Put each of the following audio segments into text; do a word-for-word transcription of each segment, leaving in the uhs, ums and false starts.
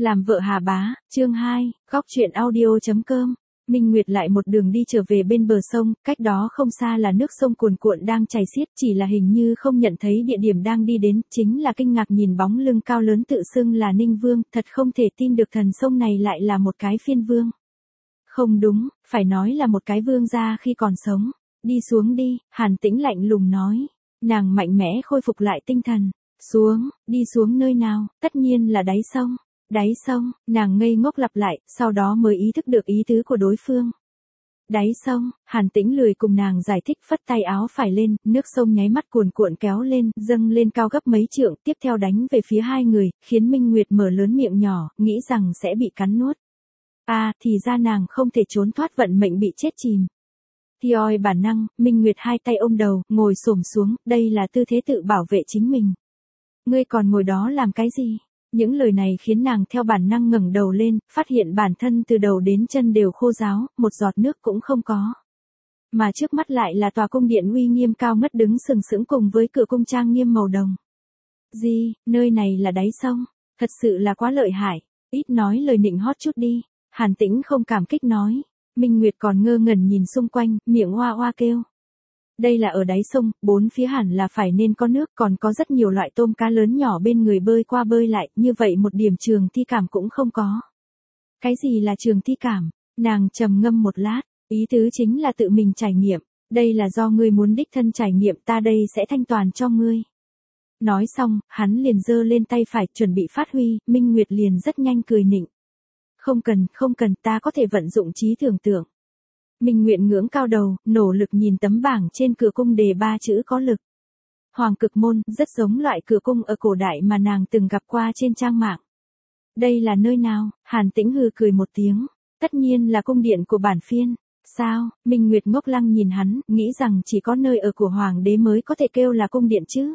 Làm vợ Hà Bá, chương hai, góc truyện audio chấm com. Minh Nguyệt lại một đường đi trở về bên bờ sông, cách đó không xa là nước sông cuồn cuộn đang chảy xiết, chỉ là hình như không nhận thấy địa điểm đang đi đến, chính là kinh ngạc nhìn bóng lưng cao lớn tự xưng là Ninh Vương, thật không thể tin được thần sông này lại là một cái phiên vương. Không đúng, phải nói là một cái vương gia khi còn sống. Đi xuống đi, Hàn Tĩnh lạnh lùng nói. Nàng mạnh mẽ khôi phục lại tinh thần. Xuống, đi xuống nơi nào, tất nhiên là đáy sông. Đáy sông, nàng ngây ngốc lặp lại, sau đó mới ý thức được ý tứ của đối phương. Đáy sông, Hàn Tĩnh lười cùng nàng giải thích, phất tay áo phải lên, nước sông nháy mắt cuồn cuộn kéo lên, dâng lên cao gấp mấy trượng, tiếp theo đánh về phía hai người, khiến Minh Nguyệt mở lớn miệng nhỏ, nghĩ rằng sẽ bị cắn nuốt. À, thì ra nàng không thể trốn thoát vận mệnh bị chết chìm. Thì oi bản năng, Minh Nguyệt hai tay ôm đầu, ngồi xổm xuống, đây là tư thế tự bảo vệ chính mình. Ngươi còn ngồi đó làm cái gì? Những lời này khiến nàng theo bản năng ngẩng đầu lên, phát hiện bản thân từ đầu đến chân đều khô ráo, một giọt nước cũng không có. Mà trước mắt lại là tòa cung điện uy nghiêm cao ngất đứng sừng sững cùng với cửa cung trang nghiêm màu đồng. Gì, nơi này là đáy sông, thật sự là quá lợi hại, ít nói lời nịnh hót chút đi, Hàn Tĩnh không cảm kích nói. Minh Nguyệt còn ngơ ngẩn nhìn xung quanh, miệng oa oa kêu. Đây là ở đáy sông, bốn phía hẳn là phải nên có nước, còn có rất nhiều loại tôm cá lớn nhỏ bên người bơi qua bơi lại, như vậy một điểm trường thi cảm cũng không có. Cái gì là trường thi cảm? Nàng trầm ngâm một lát, ý tứ chính là tự mình trải nghiệm, đây là do ngươi muốn đích thân trải nghiệm, ta đây sẽ thanh toàn cho ngươi. Nói xong, hắn liền giơ lên tay phải chuẩn bị phát huy, Minh Nguyệt liền rất nhanh cười nịnh. Không cần, không cần, ta có thể vận dụng trí tưởng tượng. Minh Nguyệt ngưỡng cao đầu, nỗ lực nhìn tấm bảng trên cửa cung đề ba chữ có lực. Hoàng cực môn, rất giống loại cửa cung ở cổ đại mà nàng từng gặp qua trên trang mạng. Đây là nơi nào? Hàn Tĩnh hừ cười một tiếng. Tất nhiên là cung điện của bản phiên. Sao? Minh Nguyệt ngốc lăng nhìn hắn, nghĩ rằng chỉ có nơi ở của hoàng đế mới có thể kêu là cung điện chứ.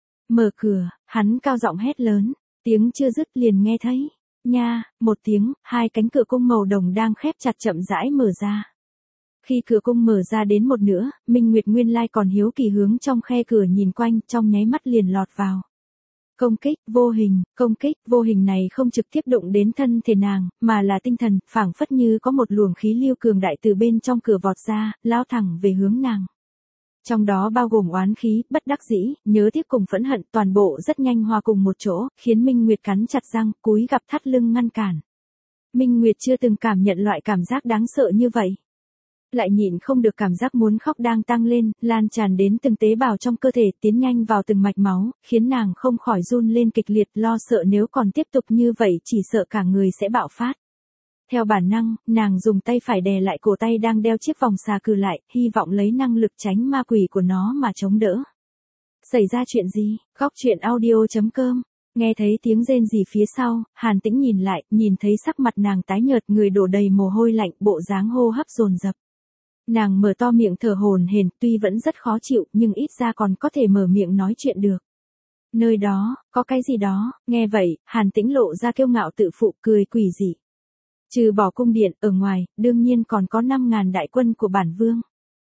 Mở cửa, hắn cao giọng hét lớn, tiếng chưa dứt liền nghe thấy. Nha, một tiếng, hai cánh cửa cung màu đồng đang khép chặt chậm rãi mở ra. Khi cửa cung mở ra đến một nửa, Minh Nguyệt nguyên lai còn hiếu kỳ hướng trong khe cửa nhìn quanh, trong nháy mắt liền lọt vào. Công kích, vô hình, công kích, vô hình này không trực tiếp đụng đến thân thể nàng, mà là tinh thần, phảng phất như có một luồng khí lưu cường đại từ bên trong cửa vọt ra, lao thẳng về hướng nàng. Trong đó bao gồm oán khí, bất đắc dĩ, nhớ tiếc cùng phẫn hận, toàn bộ rất nhanh hòa cùng một chỗ, khiến Minh Nguyệt cắn chặt răng, cúi gằm thắt lưng ngăn cản. Minh Nguyệt chưa từng cảm nhận loại cảm giác đáng sợ như vậy. Lại nhịn không được cảm giác muốn khóc đang tăng lên, lan tràn đến từng tế bào trong cơ thể, tiến nhanh vào từng mạch máu, khiến nàng không khỏi run lên kịch liệt, lo sợ nếu còn tiếp tục như vậy chỉ sợ cả người sẽ bạo phát. Theo bản năng, nàng dùng tay phải đè lại cổ tay đang đeo chiếc vòng xà cừ lại, hy vọng lấy năng lực tránh ma quỷ của nó mà chống đỡ. Xảy ra chuyện gì? Góc truyện audio chấm com. Nghe thấy tiếng rên rỉ phía sau, Hàn Tĩnh nhìn lại, nhìn thấy sắc mặt nàng tái nhợt, người đổ đầy mồ hôi lạnh, bộ dáng hô hấp dồn dập. Nàng mở to miệng thở hổn hển, tuy vẫn rất khó chịu, nhưng ít ra còn có thể mở miệng nói chuyện được. Nơi đó, có cái gì đó, nghe vậy, Hàn Tĩnh lộ ra kiêu ngạo tự phụ, cười quỷ dị. Trừ bỏ cung điện, ở ngoài, đương nhiên còn có năm ngàn đại quân của bản vương.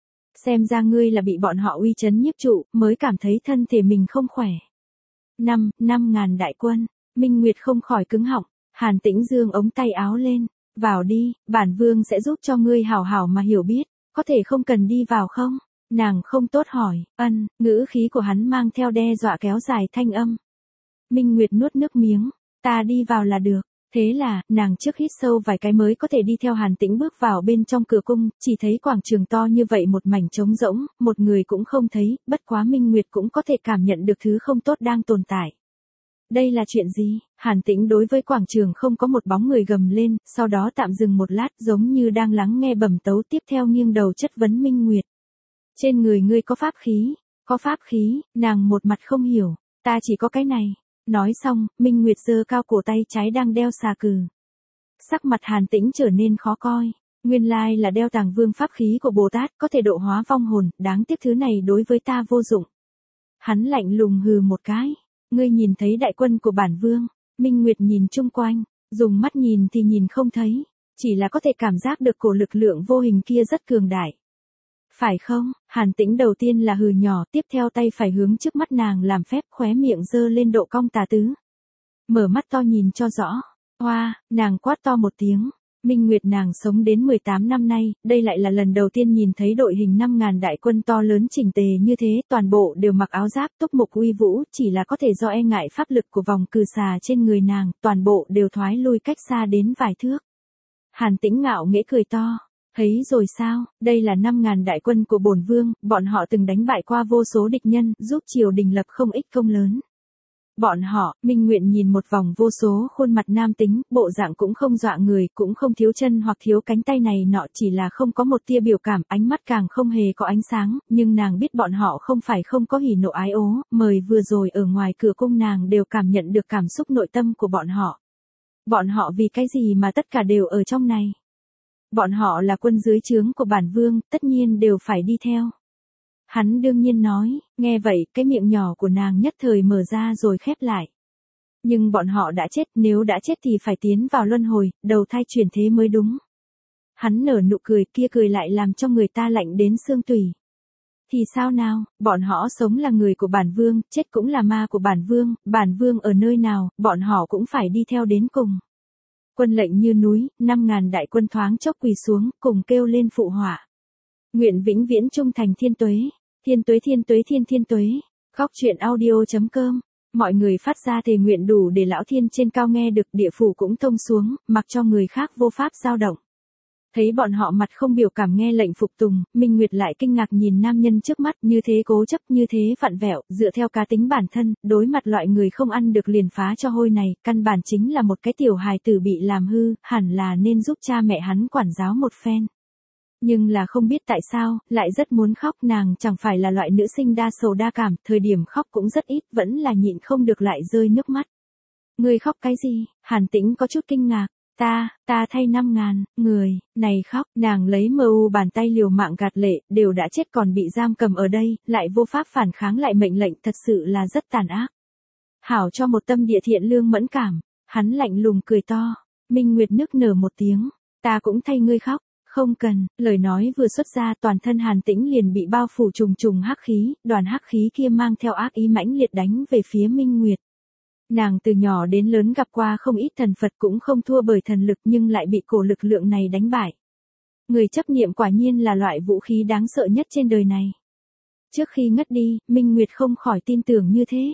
Xem ra ngươi là bị bọn họ uy chấn nhiếp trụ, mới cảm thấy thân thể mình không khỏe. Năm, năm ngàn đại quân, Minh Nguyệt không khỏi cứng họng, Hàn Tĩnh giương ống tay áo lên, vào đi, bản vương sẽ giúp cho ngươi hảo hảo mà hiểu biết. Có thể không cần đi vào không? Nàng không tốt hỏi, ân, ngữ khí của hắn mang theo đe dọa kéo dài thanh âm. Minh Nguyệt nuốt nước miếng, ta đi vào là được. Thế là, nàng trước hít sâu vài cái mới có thể đi theo Hàn Tĩnh bước vào bên trong cửa cung, chỉ thấy quảng trường to như vậy một mảnh trống rỗng, một người cũng không thấy, bất quá Minh Nguyệt cũng có thể cảm nhận được thứ không tốt đang tồn tại. Đây là chuyện gì? Hàn Tĩnh đối với quảng trường không có một bóng người gầm lên, sau đó tạm dừng một lát giống như đang lắng nghe bẩm tấu, tiếp theo nghiêng đầu chất vấn Minh Nguyệt. Trên người ngươi có pháp khí, có pháp khí, nàng một mặt không hiểu, ta chỉ có cái này. Nói xong, Minh Nguyệt giơ cao cổ tay trái đang đeo xà cừ. Sắc mặt Hàn Tĩnh trở nên khó coi, nguyên lai là đeo tàng vương pháp khí của Bồ Tát, có thể độ hóa vong hồn, đáng tiếc thứ này đối với ta vô dụng. Hắn lạnh lùng hừ một cái. Ngươi nhìn thấy đại quân của bản vương, Minh Nguyệt nhìn chung quanh, dùng mắt nhìn thì nhìn không thấy, chỉ là có thể cảm giác được cổ lực lượng vô hình kia rất cường đại. Phải không? Hàn Tĩnh đầu tiên là hừ nhỏ, tiếp theo tay phải hướng trước mắt nàng làm phép, khóe miệng giơ lên độ cong tà tứ. Mở mắt to nhìn cho rõ, Hoa, nàng quát to một tiếng. Minh Nguyệt nàng sống đến mười tám năm nay, đây lại là lần đầu tiên nhìn thấy đội hình năm ngàn đại quân to lớn chỉnh tề như thế, toàn bộ đều mặc áo giáp túc mục uy vũ, chỉ là có thể do e ngại pháp lực của vòng cừ xà trên người nàng, toàn bộ đều thoái lui cách xa đến vài thước. Hàn Tĩnh ngạo nghễ cười to. Thấy rồi sao, đây là năm ngàn đại quân của bổn vương, bọn họ từng đánh bại qua vô số địch nhân, giúp triều đình lập không ít công lớn. Bọn họ, Minh Nguyện nhìn một vòng vô số khuôn mặt nam tính, bộ dạng cũng không dọa người, cũng không thiếu chân hoặc thiếu cánh tay này nọ, chỉ là không có một tia biểu cảm, ánh mắt càng không hề có ánh sáng, nhưng nàng biết bọn họ không phải không có hỉ nộ ái ố, mời vừa rồi ở ngoài cửa cung nàng đều cảm nhận được cảm xúc nội tâm của bọn họ. Bọn họ vì cái gì mà tất cả đều ở trong này? Bọn họ là quân dưới trướng của bản vương, tất nhiên đều phải đi theo. Hắn đương nhiên nói, nghe vậy, cái miệng nhỏ của nàng nhất thời mở ra rồi khép lại. Nhưng bọn họ đã chết, nếu đã chết thì phải tiến vào luân hồi, đầu thai chuyển thế mới đúng. Hắn nở nụ cười, kia cười lại làm cho người ta lạnh đến xương tủy. Thì sao nào, bọn họ sống là người của bản vương, chết cũng là ma của bản vương, bản vương ở nơi nào, bọn họ cũng phải đi theo đến cùng. Quân lệnh như núi, năm ngàn đại quân thoáng chốc quỳ xuống, cùng kêu lên phụ họa. Nguyện vĩnh viễn trung thành thiên tuế, thiên tuế thiên tuế thiên thiên tuế. Khóc chuyện audio chấm com. Mọi người phát ra thề nguyện đủ để lão thiên trên cao nghe được, địa phủ cũng thông xuống, mặc cho người khác vô pháp dao động. Thấy bọn họ mặt không biểu cảm nghe lệnh phục tùng, Minh Nguyệt lại kinh ngạc nhìn nam nhân trước mắt, như thế cố chấp, như thế vặn vẹo, dựa theo cá tính bản thân, đối mặt loại người không ăn được liền phá cho hôi này, căn bản chính là một cái tiểu hài tử bị làm hư, hẳn là nên giúp cha mẹ hắn quản giáo một phen. Nhưng là không biết tại sao, lại rất muốn khóc, nàng chẳng phải là loại nữ sinh đa sầu đa cảm, thời điểm khóc cũng rất ít, vẫn là nhịn không được lại rơi nước mắt. Người khóc cái gì? Hàn Tĩnh có chút kinh ngạc. Ta, ta thay năm ngàn, người, này khóc, nàng lấy mờ u bàn tay liều mạng gạt lệ, đều đã chết còn bị giam cầm ở đây, lại vô pháp phản kháng lại mệnh lệnh, thật sự là rất tàn ác. Hảo cho một tâm địa thiện lương mẫn cảm, hắn lạnh lùng cười to. Minh Nguyệt nức nở một tiếng, ta cũng thay ngươi khóc. Không cần, lời nói vừa xuất ra, toàn thân Hàn Tĩnh liền bị bao phủ trùng trùng hắc khí, đoàn hắc khí kia mang theo ác ý mãnh liệt đánh về phía Minh Nguyệt. Nàng từ nhỏ đến lớn gặp qua không ít thần Phật, cũng không thua bởi thần lực, nhưng lại bị cổ lực lượng này đánh bại. Người chấp niệm quả nhiên là loại vũ khí đáng sợ nhất trên đời này. Trước khi ngất đi, Minh Nguyệt không khỏi tin tưởng như thế.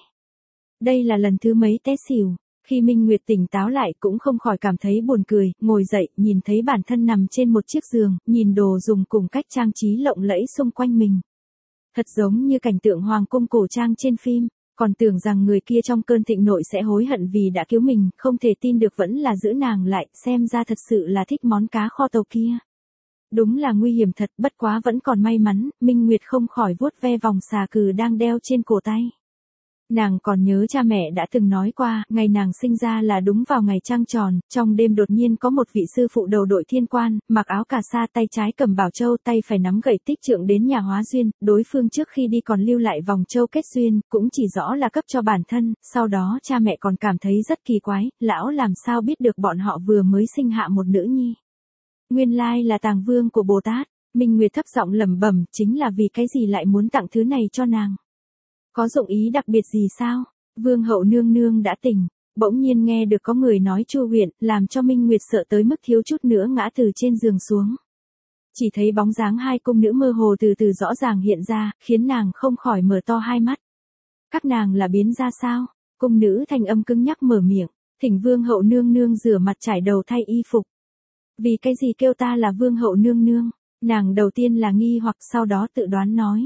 Đây là lần thứ mấy té xỉu. Khi Minh Nguyệt tỉnh táo lại cũng không khỏi cảm thấy buồn cười, ngồi dậy, nhìn thấy bản thân nằm trên một chiếc giường, nhìn đồ dùng cùng cách trang trí lộng lẫy xung quanh mình. Thật giống như cảnh tượng hoàng cung cổ trang trên phim, còn tưởng rằng người kia trong cơn thịnh nộ sẽ hối hận vì đã cứu mình, không thể tin được vẫn là giữ nàng lại, xem ra thật sự là thích món cá kho tàu kia. Đúng là nguy hiểm thật, bất quá vẫn còn may mắn, Minh Nguyệt không khỏi vuốt ve vòng xà cừ đang đeo trên cổ tay. Nàng còn nhớ cha mẹ đã từng nói qua, ngày nàng sinh ra là đúng vào ngày trăng tròn, trong đêm đột nhiên có một vị sư phụ đầu đội thiên quan, mặc áo cà sa, tay trái cầm bảo châu, tay phải nắm gậy tích trượng đến nhà hóa duyên, đối phương trước khi đi còn lưu lại vòng châu kết duyên, cũng chỉ rõ là cấp cho bản thân, sau đó cha mẹ còn cảm thấy rất kỳ quái, lão làm sao biết được bọn họ vừa mới sinh hạ một nữ nhi. Nguyên lai là tàng vương của Bồ Tát. Minh Nguyệt thấp giọng lẩm bẩm, chính là vì cái gì lại muốn tặng thứ này cho nàng. Có dụng ý đặc biệt gì sao? Vương hậu nương nương đã tỉnh, bỗng nhiên nghe được có người nói Chu huyện, làm cho Minh Nguyệt sợ tới mức thiếu chút nữa ngã từ trên giường xuống. Chỉ thấy bóng dáng hai cung nữ mơ hồ từ từ rõ ràng hiện ra, khiến nàng không khỏi mở to hai mắt. Các nàng là biến ra sao? Cung nữ thanh âm cứng nhắc mở miệng, thỉnh vương hậu nương nương rửa mặt trải đầu thay y phục. Vì cái gì kêu ta là vương hậu nương nương? Nàng đầu tiên là nghi hoặc, sau đó tự đoán nói.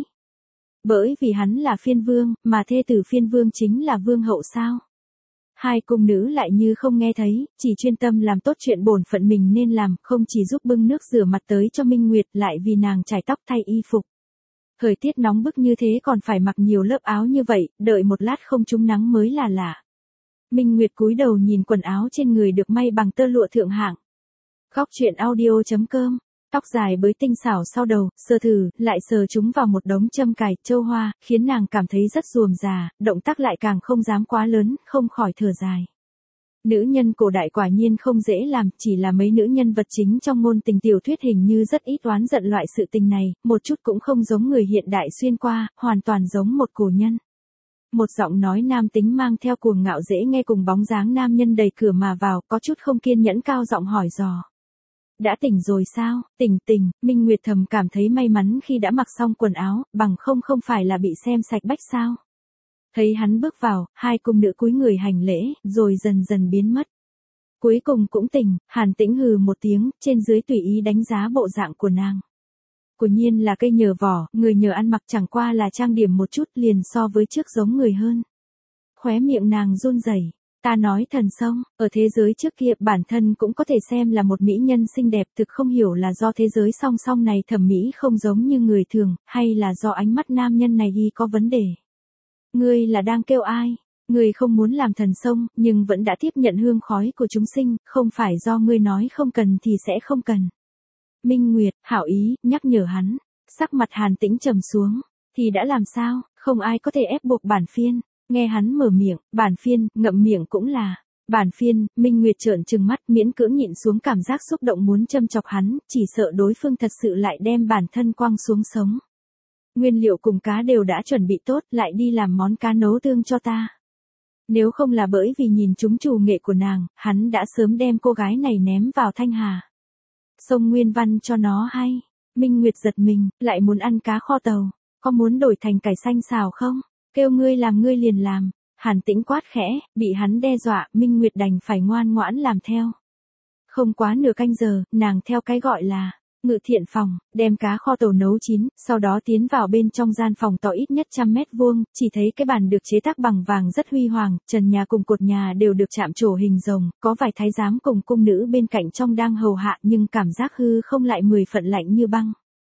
Bởi vì hắn là phiên vương, mà thê tử phiên vương chính là vương hậu sao? Hai cung nữ lại như không nghe thấy, chỉ chuyên tâm làm tốt chuyện bổn phận mình nên làm, không chỉ giúp bưng nước rửa mặt tới cho Minh Nguyệt, lại vì nàng trải tóc thay y phục. Thời tiết nóng bức như thế còn phải mặc nhiều lớp áo như vậy, đợi một lát không trúng nắng mới là lạ. Minh Nguyệt cúi đầu nhìn quần áo trên người được may bằng tơ lụa thượng hạng. Khóc chuyện audio chấm com. Tóc dài bới tinh xảo sau đầu, sờ thử, lại sờ chúng vào một đống châm cài, châu hoa, khiến nàng cảm thấy rất rườm rà, động tác lại càng không dám quá lớn, không khỏi thở dài. Nữ nhân cổ đại quả nhiên không dễ làm, chỉ là mấy nữ nhân vật chính trong ngôn tình tiểu thuyết hình như rất ít oán giận loại sự tình này, một chút cũng không giống người hiện đại xuyên qua, hoàn toàn giống một cổ nhân. Một giọng nói nam tính mang theo cuồng ngạo dễ nghe cùng bóng dáng nam nhân đẩy cửa mà vào, có chút không kiên nhẫn cao giọng hỏi dò. Đã tỉnh rồi sao? Tỉnh tỉnh, Minh Nguyệt thầm cảm thấy may mắn khi đã mặc xong quần áo, bằng không không phải là bị xem sạch bách sao. Thấy hắn bước vào, hai cung nữ cúi người hành lễ, rồi dần dần biến mất. Cuối cùng cũng tỉnh, Hàn Tĩnh hừ một tiếng, trên dưới tùy ý đánh giá bộ dạng của nàng. Quả nhiên là cây nhờ vỏ, người nhờ ăn mặc chẳng qua là trang điểm một chút liền so với trước giống người hơn. Khóe miệng nàng run rẩy. Ta nói thần sông, ở thế giới trước kia bản thân cũng có thể xem là một mỹ nhân xinh đẹp, thực không hiểu là do thế giới song song này thẩm mỹ không giống như người thường, hay là do ánh mắt nam nhân này y có vấn đề. Ngươi là đang kêu ai? Ngươi không muốn làm thần sông, nhưng vẫn đã tiếp nhận hương khói của chúng sinh, không phải do ngươi nói không cần thì sẽ không cần. Minh Nguyệt, hảo ý, nhắc nhở hắn. Sắc mặt Hàn Tĩnh trầm xuống. Thì đã làm sao, không ai có thể ép buộc bản phiên. Nghe hắn mở miệng, bản phiên, ngậm miệng cũng là. Bản phiên, Minh Nguyệt trợn trừng mắt miễn cưỡng nhịn xuống cảm giác xúc động muốn châm chọc hắn, chỉ sợ đối phương thật sự lại đem bản thân quăng xuống sống. Nguyên liệu cùng cá đều đã chuẩn bị tốt, lại đi làm món cá nấu tương cho ta. Nếu không là bởi vì nhìn trúng trù nghệ của nàng, hắn đã sớm đem cô gái này ném vào Thanh Hà. Sông Nguyên Văn cho nó hay. Minh Nguyệt giật mình, lại muốn ăn cá kho tàu. Có muốn đổi thành cải xanh xào không? Kêu ngươi làm ngươi liền làm. Hàn Tĩnh quát khẽ, bị hắn đe dọa, Minh Nguyệt đành phải ngoan ngoãn làm theo. Không quá nửa canh giờ, nàng theo cái gọi là ngự thiện phòng, đem cá kho tàu nấu chín, sau đó tiến vào bên trong gian phòng to ít nhất trăm mét vuông, chỉ thấy cái bàn được chế tác bằng vàng rất huy hoàng, trần nhà cùng cột nhà đều được chạm trổ hình rồng, có vài thái giám cùng cung nữ bên cạnh trong đang hầu hạ nhưng cảm giác hư không lại mười phần lạnh như băng.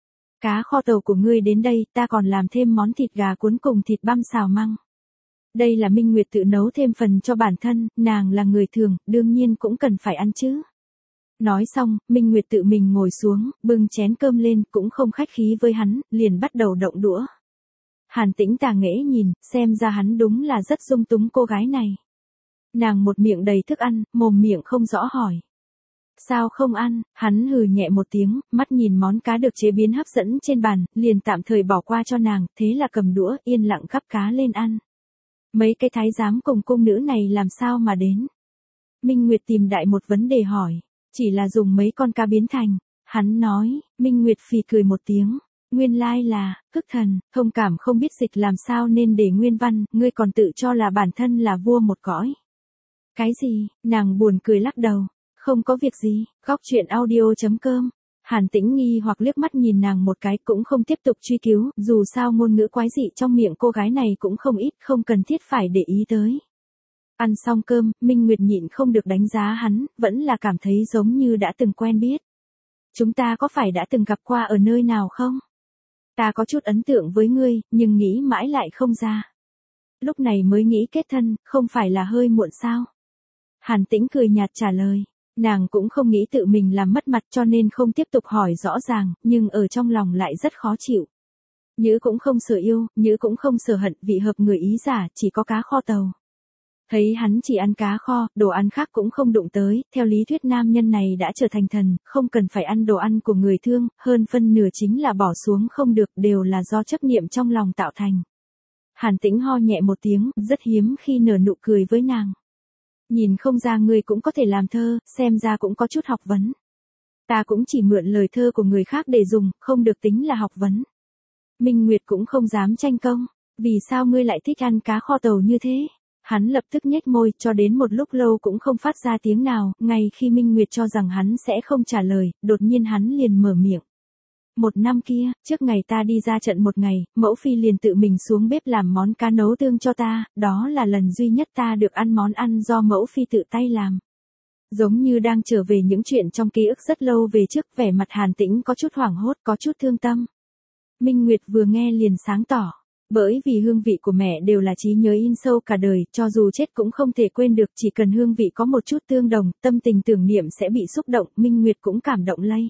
Cá kho tàu của ngươi đến đây, ta còn làm thêm món thịt gà cuốn cùng thịt băm xào măng. Đây là Minh Nguyệt tự nấu thêm phần cho bản thân, nàng là người thường, đương nhiên cũng cần phải ăn chứ. Nói xong, Minh Nguyệt tự mình ngồi xuống, bưng chén cơm lên, cũng không khách khí với hắn, liền bắt đầu động đũa. Hàn Tĩnh tà nghễ nhìn, xem ra hắn đúng là rất dung túng cô gái này. Nàng một miệng đầy thức ăn, mồm miệng không rõ hỏi. Sao không ăn? Hắn hừ nhẹ một tiếng, mắt nhìn món cá được chế biến hấp dẫn trên bàn, liền tạm thời bỏ qua cho nàng, thế là cầm đũa, yên lặng gắp cá lên ăn. Mấy cái thái giám cùng cung nữ này làm sao mà đến? Minh Nguyệt tìm đại một vấn đề hỏi. Chỉ là dùng mấy con cá biến thành. Hắn nói, Minh Nguyệt phì cười một tiếng. Nguyên lai là, Cức Thần, thông cảm không biết dịch làm sao nên để Nguyên Văn, ngươi còn tự cho là bản thân là vua một cõi. Cái gì? Nàng buồn cười lắc đầu. Không có việc gì, góc chuyện audio chấm com. Hàn Tĩnh nghi hoặc liếc mắt nhìn nàng một cái cũng không tiếp tục truy cứu, dù sao ngôn ngữ quái dị trong miệng cô gái này cũng không ít, không cần thiết phải để ý tới. Ăn xong cơm, Minh Nguyệt nhịn không được đánh giá hắn, vẫn là cảm thấy giống như đã từng quen biết. Chúng ta có phải đã từng gặp qua ở nơi nào không? Ta có chút ấn tượng với ngươi, nhưng nghĩ mãi lại không ra. Lúc này mới nghĩ kết thân, không phải là hơi muộn sao? Hàn Tĩnh cười nhạt trả lời. Nàng cũng không nghĩ tự mình làm mất mặt cho nên không tiếp tục hỏi rõ ràng, nhưng ở trong lòng lại rất khó chịu. Nhữ cũng không sợ yêu, nhữ cũng không sợ hận, vị hợp người ý giả, chỉ có cá kho tàu. Thấy hắn chỉ ăn cá kho, đồ ăn khác cũng không đụng tới, theo lý thuyết nam nhân này đã trở thành thần, không cần phải ăn đồ ăn của người thương, hơn phân nửa chính là bỏ xuống không được, đều là do chấp niệm trong lòng tạo thành. Hàn Tĩnh ho nhẹ một tiếng, rất hiếm khi nở nụ cười với nàng. Nhìn không ra ngươi cũng có thể làm thơ, xem ra cũng có chút học vấn. Ta cũng chỉ mượn lời thơ của người khác để dùng, không được tính là học vấn. Minh Nguyệt cũng không dám tranh công, vì sao ngươi lại thích ăn cá kho tàu như thế? Hắn lập tức nhếch môi, cho đến một lúc lâu cũng không phát ra tiếng nào, ngay khi Minh Nguyệt cho rằng hắn sẽ không trả lời, đột nhiên hắn liền mở miệng. Một năm kia, trước ngày ta đi ra trận một ngày, mẫu phi liền tự mình xuống bếp làm món cá nấu tương cho ta, đó là lần duy nhất ta được ăn món ăn do mẫu phi tự tay làm. Giống như đang trở về những chuyện trong ký ức rất lâu về trước, vẻ mặt Hàn Tĩnh có chút hoảng hốt, có chút thương tâm. Minh Nguyệt vừa nghe liền sáng tỏ. Bởi vì hương vị của mẹ đều là trí nhớ in sâu cả đời, cho dù chết cũng không thể quên được, chỉ cần hương vị có một chút tương đồng, tâm tình tưởng niệm sẽ bị xúc động, Minh Nguyệt cũng cảm động lây.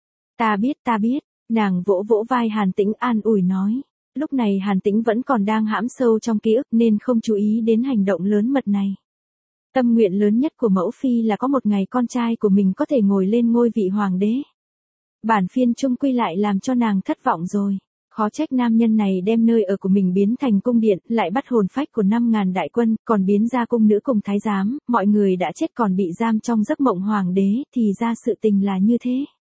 Ta biết, ta biết, nàng vỗ vỗ vai Hàn Tĩnh an ủi nói. Lúc này Hàn Tĩnh vẫn còn đang hãm sâu trong ký ức nên không chú ý đến hành động lớn mật này. Tâm nguyện lớn nhất của mẫu phi là có một ngày con trai của mình có thể ngồi lên ngôi vị hoàng đế. Bản phiên chung quy lại làm cho nàng thất vọng rồi. Khó trách nam nhân này đem nơi ở của mình biến thành cung điện, lại bắt hồn phách của năm ngàn đại quân, còn biến ra cung nữ cùng thái giám, mọi người đã chết còn bị giam trong giấc mộng hoàng đế, thì ra sự tình là như thế.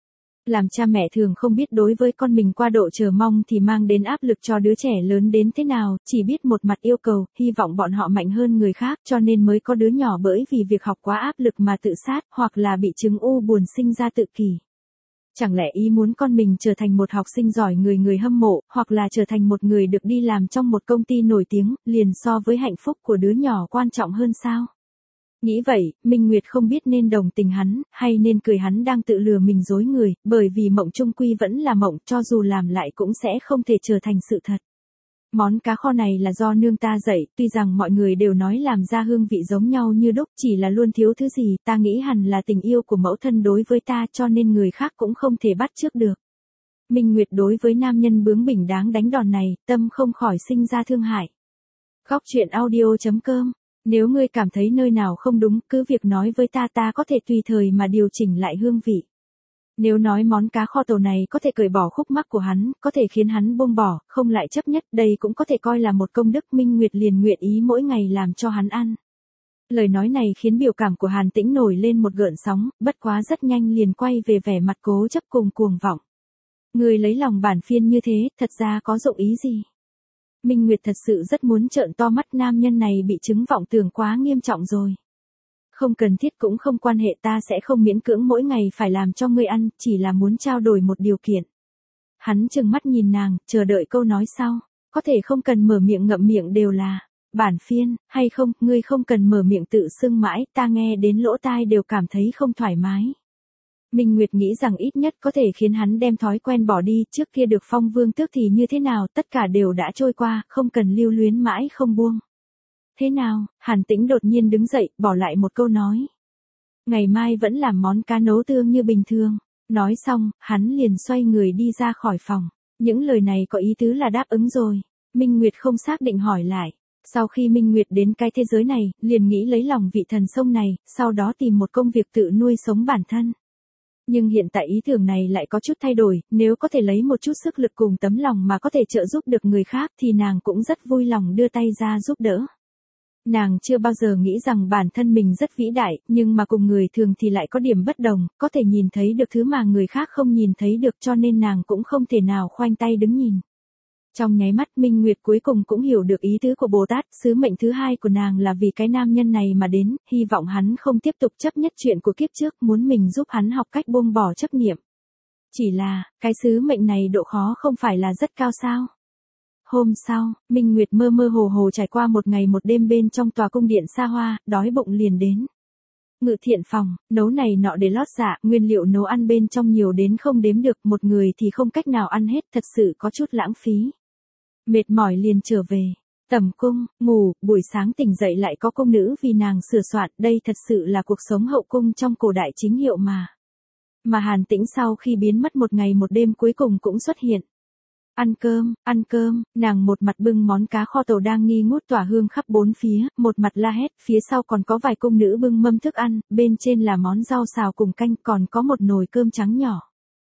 Làm cha mẹ thường không biết đối với con mình qua độ chờ mong thì mang đến áp lực cho đứa trẻ lớn đến thế nào, chỉ biết một mặt yêu cầu, hy vọng bọn họ mạnh hơn người khác, cho nên mới có đứa nhỏ bởi vì việc học quá áp lực mà tự sát, hoặc là bị chứng u buồn sinh ra tự kỷ. Chẳng lẽ ý muốn con mình trở thành một học sinh giỏi người người hâm mộ, hoặc là trở thành một người được đi làm trong một công ty nổi tiếng, liền so với hạnh phúc của đứa nhỏ quan trọng hơn sao? Nghĩ vậy, Minh Nguyệt không biết nên đồng tình hắn, hay nên cười hắn đang tự lừa mình dối người, bởi vì mộng chung quy vẫn là mộng, cho dù làm lại cũng sẽ không thể trở thành sự thật. Món cá kho này là do nương ta dạy, tuy rằng mọi người đều nói làm ra hương vị giống nhau như đúc, chỉ là luôn thiếu thứ gì, ta nghĩ hẳn là tình yêu của mẫu thân đối với ta, cho nên người khác cũng không thể bắt chước được. Minh Nguyệt đối với nam nhân bướng bỉnh đáng đánh đòn này, tâm không khỏi sinh ra thương hại. Góc truyện audio chấm com. Nếu ngươi cảm thấy nơi nào không đúng, cứ việc nói với ta, ta có thể tùy thời mà điều chỉnh lại hương vị. Nếu nói món cá kho tàu này có thể cởi bỏ khúc mắc của hắn, có thể khiến hắn buông bỏ, không lại chấp nhất, đây cũng có thể coi là một công đức. Minh Nguyệt liền nguyện ý mỗi ngày làm cho hắn ăn. Lời nói này khiến biểu cảm của Hàn Tĩnh nổi lên một gợn sóng, bất quá rất nhanh liền quay về vẻ mặt cố chấp cùng cuồng vọng. Người lấy lòng bản phiên như thế, thật ra có dụng ý gì? Minh Nguyệt thật sự rất muốn trợn to mắt, nam nhân này bị chứng vọng tưởng quá nghiêm trọng rồi. Không cần thiết cũng không quan hệ, ta sẽ không miễn cưỡng mỗi ngày phải làm cho ngươi ăn, chỉ là muốn trao đổi một điều kiện. Hắn trừng mắt nhìn nàng, chờ đợi câu nói sau, có thể không cần mở miệng ngậm miệng đều là, bản phiên, hay không, ngươi không cần mở miệng tự xưng mãi, ta nghe đến lỗ tai đều cảm thấy không thoải mái. Minh Nguyệt nghĩ rằng ít nhất có thể khiến hắn đem thói quen bỏ đi, trước kia được phong vương tước thì như thế nào, tất cả đều đã trôi qua, không cần lưu luyến mãi không buông. Thế nào? Hàn Tĩnh đột nhiên đứng dậy, bỏ lại một câu nói. Ngày mai vẫn làm món cá nấu tương như bình thường. Nói xong, hắn liền xoay người đi ra khỏi phòng. Những lời này có ý tứ là đáp ứng rồi. Minh Nguyệt không xác định hỏi lại. Sau khi Minh Nguyệt đến cái thế giới này, liền nghĩ lấy lòng vị thần sông này, sau đó tìm một công việc tự nuôi sống bản thân. Nhưng hiện tại ý tưởng này lại có chút thay đổi, nếu có thể lấy một chút sức lực cùng tấm lòng mà có thể trợ giúp được người khác thì nàng cũng rất vui lòng đưa tay ra giúp đỡ. Nàng chưa bao giờ nghĩ rằng bản thân mình rất vĩ đại, nhưng mà cùng người thường thì lại có điểm bất đồng, có thể nhìn thấy được thứ mà người khác không nhìn thấy được, cho nên nàng cũng không thể nào khoanh tay đứng nhìn. Trong nháy mắt Minh Nguyệt cuối cùng cũng hiểu được ý tứ của Bồ Tát, sứ mệnh thứ hai của nàng là vì cái nam nhân này mà đến, hy vọng hắn không tiếp tục chấp nhất chuyện của kiếp trước, muốn mình giúp hắn học cách buông bỏ chấp niệm. Chỉ là, cái sứ mệnh này độ khó không phải là rất cao sao? Hôm sau, Minh Nguyệt mơ mơ hồ hồ trải qua một ngày một đêm bên trong tòa cung điện xa hoa, đói bụng liền đến Ngự Thiện phòng, nấu này nọ để lót dạ, nguyên liệu nấu ăn bên trong nhiều đến không đếm được, một người thì không cách nào ăn hết, thật sự có chút lãng phí. Mệt mỏi liền trở về, tẩm cung, ngủ, buổi sáng tỉnh dậy lại có cung nữ vì nàng sửa soạn, đây thật sự là cuộc sống hậu cung trong cổ đại chính hiệu mà. Mà Hàn Tĩnh sau khi biến mất một ngày một đêm cuối cùng cũng xuất hiện. Ăn cơm, ăn cơm, nàng một mặt bưng món cá kho tàu đang nghi ngút tỏa hương khắp bốn phía, một mặt la hét, phía sau còn có vài cung nữ bưng mâm thức ăn, bên trên là món rau xào cùng canh, còn có một nồi cơm trắng nhỏ.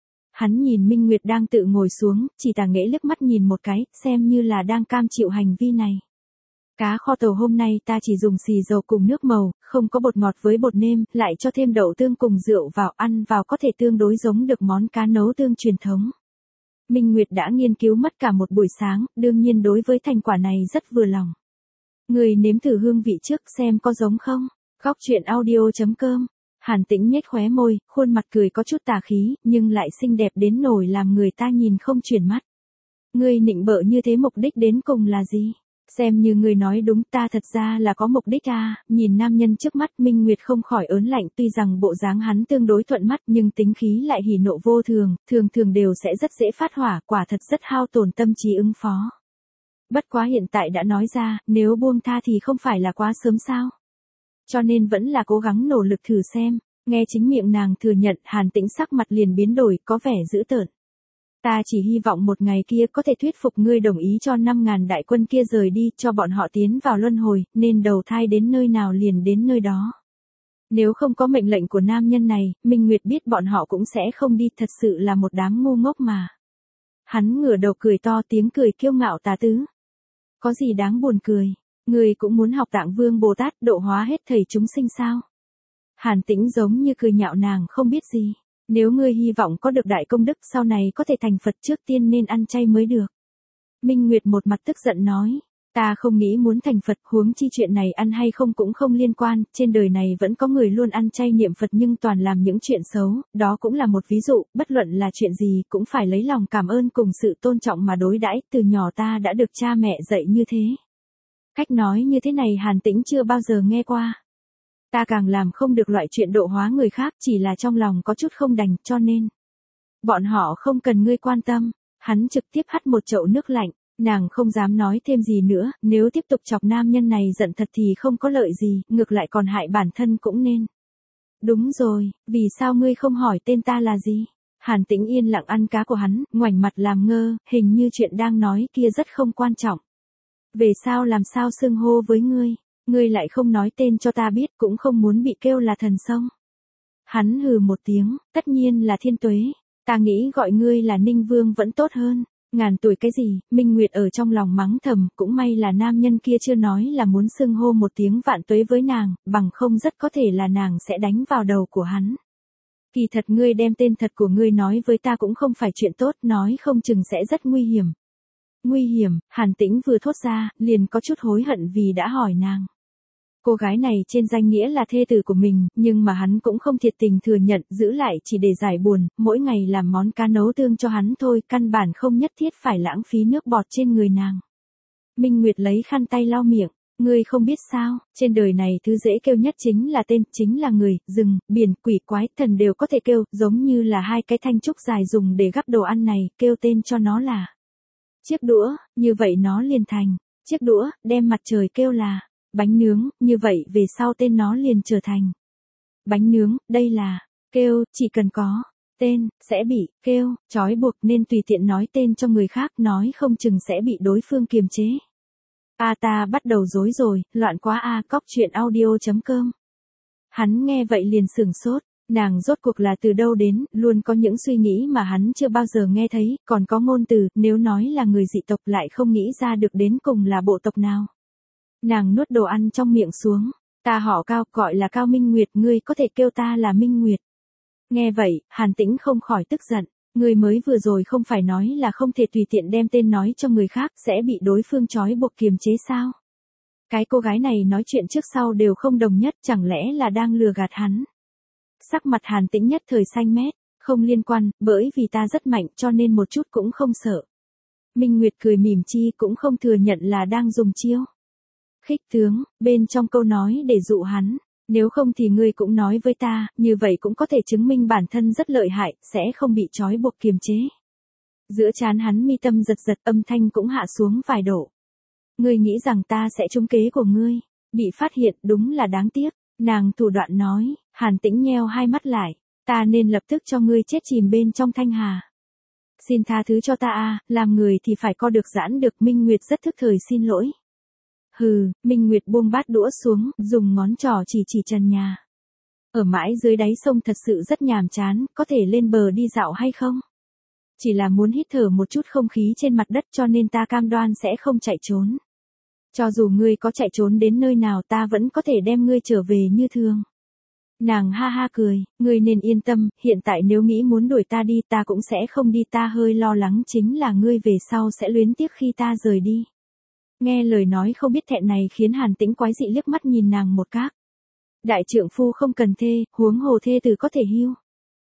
Hắn nhìn Minh Nguyệt đang tự ngồi xuống, chỉ tà nghễ liếc mắt nhìn một cái, xem như là đang cam chịu hành vi này. Cá kho tàu hôm nay ta chỉ dùng xì dầu cùng nước màu, không có bột ngọt với bột nêm, lại cho thêm đậu tương cùng rượu vào, ăn vào có thể tương đối giống được món cá nấu tương truyền thống. Minh Nguyệt đã nghiên cứu mất cả một buổi sáng, đương nhiên đối với thành quả này rất vừa lòng. Người nếm thử hương vị trước xem có giống không? Góc truyện audio chấm com. Hàn Tĩnh nhếch khóe môi, khuôn mặt cười có chút tà khí, nhưng lại xinh đẹp đến nổi làm người ta nhìn không chuyển mắt. Ngươi nịnh bợ như thế mục đích đến cùng là gì? Xem như người nói đúng, ta thật ra là có mục đích à, nhìn nam nhân trước mắt Minh Nguyệt không khỏi ớn lạnh, tuy rằng bộ dáng hắn tương đối thuận mắt nhưng tính khí lại hỉ nộ vô thường, thường thường đều sẽ rất dễ phát hỏa, quả thật rất hao tổn tâm trí ứng phó. Bất quá hiện tại đã nói ra, nếu buông tha thì không phải là quá sớm sao? Cho nên vẫn là cố gắng nỗ lực thử xem, nghe chính miệng nàng thừa nhận, Hàn Tĩnh sắc mặt liền biến đổi, có vẻ dữ tợn. Ta chỉ hy vọng một ngày kia có thể thuyết phục ngươi đồng ý cho năm ngàn đại quân kia rời đi, cho bọn họ tiến vào luân hồi, nên đầu thai đến nơi nào liền đến nơi đó. Nếu không có mệnh lệnh của nam nhân này, Minh Nguyệt biết bọn họ cũng sẽ không đi, thật sự là một đám ngu ngốc mà. Hắn ngửa đầu cười to, tiếng cười kiêu ngạo tà tứ. Có gì đáng buồn cười, ngươi cũng muốn học Tạng Vương Bồ Tát độ hóa hết thảy chúng sinh sao? Hàn Tĩnh giống như cười nhạo nàng không biết gì. Nếu ngươi hy vọng có được đại công đức sau này có thể thành Phật trước tiên nên ăn chay mới được. Minh Nguyệt một mặt tức giận nói. Ta không nghĩ muốn thành Phật, huống chi chuyện này ăn hay không cũng không liên quan, trên đời này vẫn có người luôn ăn chay niệm Phật nhưng toàn làm những chuyện xấu, đó cũng là một ví dụ, bất luận là chuyện gì cũng phải lấy lòng cảm ơn cùng sự tôn trọng mà đối đãi, từ nhỏ ta đã được cha mẹ dạy như thế. Cách nói như thế này Hàn Tĩnh chưa bao giờ nghe qua. Ta càng làm không được loại chuyện độ hóa người khác, chỉ là trong lòng có chút không đành, cho nên bọn họ không cần ngươi quan tâm. Hắn trực tiếp hắt một chậu nước lạnh. Nàng không dám nói thêm gì nữa, nếu tiếp tục chọc nam nhân này giận thật thì không có lợi gì, ngược lại còn hại bản thân cũng nên. Đúng rồi, vì sao ngươi không hỏi tên ta là gì? Hàn Tĩnh yên lặng ăn cá của hắn, ngoảnh mặt làm ngơ, hình như chuyện đang nói kia rất không quan trọng. Về sao làm sao xưng hô với ngươi, ngươi lại không nói tên cho ta biết, cũng không muốn bị kêu là thần sông. Hắn hừ một tiếng, tất nhiên là Thiên Tuế, ta nghĩ gọi ngươi là Ninh Vương vẫn tốt hơn. Ngàn tuổi cái gì, Minh Nguyệt ở trong lòng mắng thầm, cũng may là nam nhân kia chưa nói là muốn xưng hô một tiếng vạn tuế với nàng, bằng không rất có thể là nàng sẽ đánh vào đầu của hắn. Kỳ thật ngươi đem tên thật của ngươi nói với ta cũng không phải chuyện tốt, nói không chừng sẽ rất nguy hiểm. Nguy hiểm, Hàn Tĩnh vừa thốt ra, liền có chút hối hận vì đã hỏi nàng. Cô gái này trên danh nghĩa là thê tử của mình, nhưng mà hắn cũng không thiệt tình thừa nhận, giữ lại chỉ để giải buồn, mỗi ngày làm món cá nấu tương cho hắn thôi, căn bản không nhất thiết phải lãng phí nước bọt trên người nàng. Minh Nguyệt lấy khăn tay lau miệng, ngươi không biết sao, trên đời này thứ dễ kêu nhất chính là tên, chính là người, rừng, biển, quỷ quái, thần đều có thể kêu, giống như là hai cái thanh trúc dài dùng để gắp đồ ăn này, kêu tên cho nó là chiếc đũa, như vậy nó liền thành chiếc đũa, đem mặt trời kêu là bánh nướng, như vậy về sau tên nó liền trở thành bánh nướng, đây là kêu, chỉ cần có tên, sẽ bị kêu, trói buộc nên tùy tiện nói tên cho người khác, nói không chừng sẽ bị đối phương kiềm chế. A ta bắt đầu rối rồi, loạn quá a. Cóc truyện audio chấm com. Hắn nghe vậy liền sửng sốt, nàng rốt cuộc là từ đâu đến, luôn có những suy nghĩ mà hắn chưa bao giờ nghe thấy, còn có ngôn từ, nếu nói là người dị tộc lại không nghĩ ra được đến cùng là bộ tộc nào. Nàng nuốt đồ ăn trong miệng xuống, ta họ Cao, gọi là Cao Minh Nguyệt, ngươi có thể kêu ta là Minh Nguyệt. Nghe vậy, Hàn Tĩnh không khỏi tức giận, ngươi mới vừa rồi không phải nói là không thể tùy tiện đem tên nói cho người khác, sẽ bị đối phương trói buộc kiềm chế sao? Cái cô gái này nói chuyện trước sau đều không đồng nhất, chẳng lẽ là đang lừa gạt hắn? Sắc mặt Hàn Tĩnh nhất thời xanh mét, không liên quan, bởi vì ta rất mạnh cho nên một chút cũng không sợ. Minh Nguyệt cười mỉm chi cũng không thừa nhận là đang dùng chiêu khích tướng, bên trong câu nói để dụ hắn, nếu không thì ngươi cũng nói với ta, như vậy cũng có thể chứng minh bản thân rất lợi hại, sẽ không bị trói buộc kiềm chế. Giữa trán hắn mi tâm giật giật, âm thanh cũng hạ xuống vài độ. Ngươi nghĩ rằng ta sẽ trúng kế của ngươi, bị phát hiện đúng là đáng tiếc, nàng thủ đoạn nói. Hàn Tĩnh nheo hai mắt lại, ta nên lập tức cho ngươi chết chìm bên trong thanh hà. Xin tha thứ cho ta a, làm người thì phải co được giãn được. Minh Nguyệt rất thức thời xin lỗi. Hừ, Minh Nguyệt buông bát đũa xuống, dùng ngón trỏ chỉ chỉ trần nhà. Ở mãi dưới đáy sông thật sự rất nhàm chán, có thể lên bờ đi dạo hay không? Chỉ là muốn hít thở một chút không khí trên mặt đất cho nên ta cam đoan sẽ không chạy trốn. Cho dù ngươi có chạy trốn đến nơi nào ta vẫn có thể đem ngươi trở về như thường. Nàng ha ha cười, ngươi nên yên tâm, hiện tại nếu nghĩ muốn đuổi ta đi ta cũng sẽ không đi, ta hơi lo lắng chính là ngươi về sau sẽ luyến tiếc khi ta rời đi. Nghe lời nói không biết thẹn này khiến Hàn Tĩnh quái dị liếc mắt nhìn nàng một cái. Đại trượng phu không cần thê, huống hồ thê tử có thể hưu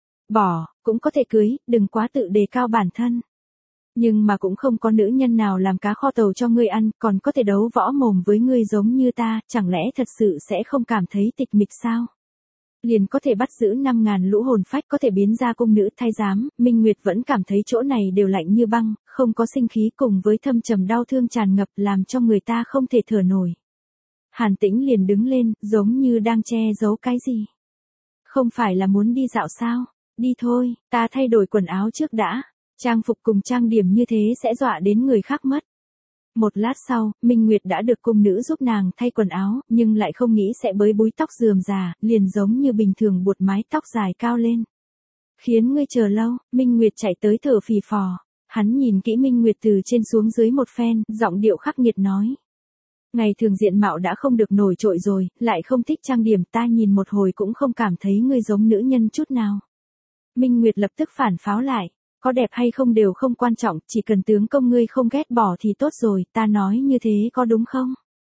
bỏ, cũng có thể cưới, đừng quá tự đề cao bản thân. Nhưng mà cũng không có nữ nhân nào làm cá kho tàu cho ngươi ăn, còn có thể đấu võ mồm với ngươi giống như ta, chẳng lẽ thật sự sẽ không cảm thấy tịch mịch sao? Liền có thể bắt giữ năm ngàn lũ hồn phách, có thể biến ra cung nữ thái giám. Minh Nguyệt vẫn cảm thấy chỗ này đều lạnh như băng, không có sinh khí, cùng với thâm trầm đau thương tràn ngập làm cho người ta không thể thở nổi. Hàn Tĩnh liền đứng lên, giống như đang che giấu cái gì. Không phải là muốn đi dạo sao? Đi thôi, ta thay đổi quần áo trước đã. Trang phục cùng trang điểm như thế sẽ dọa đến người khác mất. Một lát sau, Minh Nguyệt đã được cung nữ giúp nàng thay quần áo, nhưng lại không nghĩ sẽ bới búi tóc rườm rà, liền giống như bình thường buột mái tóc dài cao lên. Khiến ngươi chờ lâu, Minh Nguyệt chạy tới thở phì phò. Hắn nhìn kỹ Minh Nguyệt từ trên xuống dưới một phen, giọng điệu khắc nghiệt nói. Ngày thường diện mạo đã không được nổi trội rồi, lại không thích trang điểm, ta nhìn một hồi cũng không cảm thấy ngươi giống nữ nhân chút nào. Minh Nguyệt lập tức phản pháo lại, có đẹp hay không đều không quan trọng, chỉ cần tướng công ngươi không ghét bỏ thì tốt rồi, ta nói như thế có đúng không?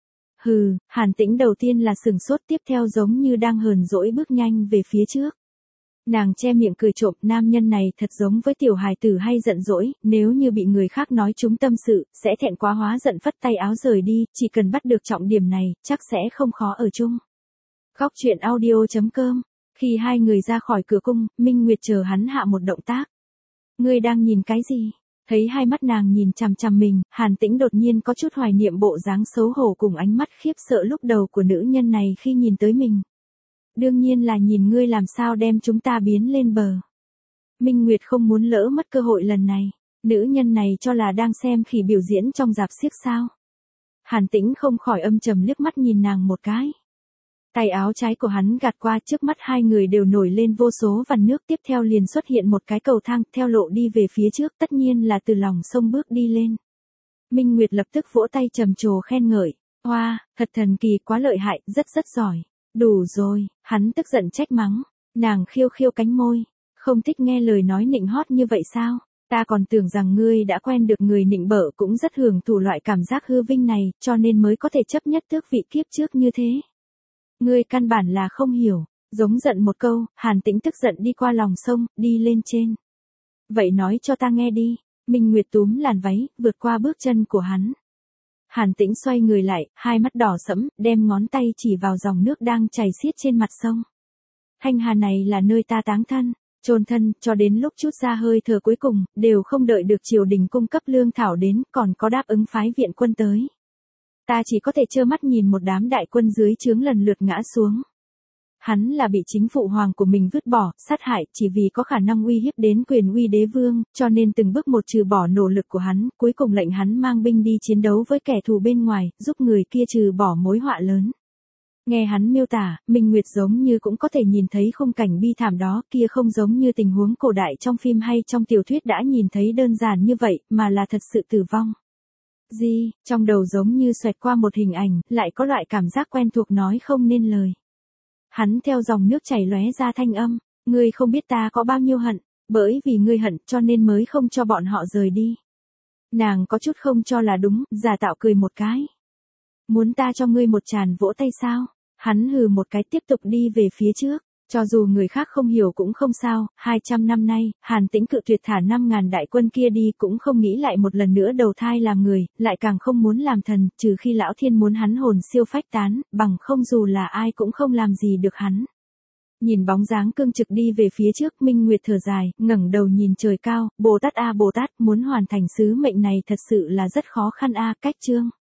Hừ, Hàn Tĩnh đầu tiên là sừng sốt, tiếp theo giống như đang hờn dỗi bước nhanh về phía trước. Nàng che miệng cười trộm, nam nhân này thật giống với tiểu hài tử hay giận dỗi, nếu như bị người khác nói trúng tâm sự, sẽ thẹn quá hóa giận phất tay áo rời đi, chỉ cần bắt được trọng điểm này, chắc sẽ không khó ở chung. Góc truyện audio chấm com. Khi hai người ra khỏi cửa cung, Minh Nguyệt chờ hắn hạ một động tác. Ngươi đang nhìn cái gì? Thấy hai mắt nàng nhìn chằm chằm mình, Hàn Tĩnh đột nhiên có chút hoài niệm bộ dáng xấu hổ cùng ánh mắt khiếp sợ lúc đầu của nữ nhân này khi nhìn tới mình. Đương nhiên là nhìn ngươi làm sao đem chúng ta biến lên bờ. Minh Nguyệt không muốn lỡ mất cơ hội lần này. Nữ nhân này cho là đang xem khỉ biểu diễn trong rạp xiếc sao. Hàn Tĩnh không khỏi âm trầm liếc mắt nhìn nàng một cái. Tay áo trái của hắn gạt qua, trước mắt hai người đều nổi lên vô số vằn nước, tiếp theo liền xuất hiện một cái cầu thang, theo lộ đi về phía trước, tất nhiên là từ lòng sông bước đi lên. Minh Nguyệt lập tức vỗ tay trầm trồ khen ngợi. Hoa, wow, thật thần kỳ, quá lợi hại, rất rất giỏi. Đủ rồi, hắn tức giận trách mắng. Nàng khiêu khiêu cánh môi. Không thích nghe lời nói nịnh hót như vậy sao? Ta còn tưởng rằng ngươi đã quen được người nịnh bợ, cũng rất hưởng thụ loại cảm giác hư vinh này, cho nên mới có thể chấp nhất tước vị kiếp trước như thế. Ngươi căn bản là không hiểu. Giống giận một câu, Hàn Tĩnh tức giận đi qua lòng sông, đi lên trên. Vậy nói cho ta nghe đi. Minh Nguyệt túm làn váy, vượt qua bước chân của hắn. Hàn Tĩnh xoay người lại, hai mắt đỏ sẫm, đem ngón tay chỉ vào dòng nước đang chảy xiết trên mặt sông. Thanh Hà này là nơi ta táng thân, chôn thân, cho đến lúc chút ra hơi thở cuối cùng, đều không đợi được triều đình cung cấp lương thảo đến, còn có đáp ứng phái viện quân tới. Ta chỉ có thể trơ mắt nhìn một đám đại quân dưới trướng lần lượt ngã xuống. Hắn là bị chính phụ hoàng của mình vứt bỏ, sát hại, chỉ vì có khả năng uy hiếp đến quyền uy đế vương, cho nên từng bước một trừ bỏ nỗ lực của hắn, cuối cùng lệnh hắn mang binh đi chiến đấu với kẻ thù bên ngoài, giúp người kia trừ bỏ mối họa lớn. Nghe hắn miêu tả, Minh Nguyệt giống như cũng có thể nhìn thấy khung cảnh bi thảm đó, kia không giống như tình huống cổ đại trong phim hay trong tiểu thuyết đã nhìn thấy đơn giản như vậy, mà là thật sự tử vong. Gì, trong đầu giống như xoẹt qua một hình ảnh, lại có loại cảm giác quen thuộc nói không nên lời. Hắn theo dòng nước chảy lóe ra thanh âm, ngươi không biết ta có bao nhiêu hận, bởi vì ngươi hận cho nên mới không cho bọn họ rời đi. Nàng có chút không cho là đúng, giả tạo cười một cái. Muốn ta cho ngươi một tràng vỗ tay sao? Hắn hừ một cái tiếp tục đi về phía trước. Cho dù người khác không hiểu cũng không sao, hai trăm năm nay, Hàn Tĩnh cự tuyệt thả năm ngàn đại quân kia đi, cũng không nghĩ lại một lần nữa đầu thai làm người, lại càng không muốn làm thần, trừ khi lão thiên muốn hắn hồn siêu phách tán, bằng không dù là ai cũng không làm gì được hắn. Nhìn bóng dáng cương trực đi về phía trước, Minh Nguyệt thở dài, ngẩng đầu nhìn trời cao, Bồ Tát a Bồ Tát, muốn hoàn thành sứ mệnh này thật sự là rất khó khăn a, cách chương.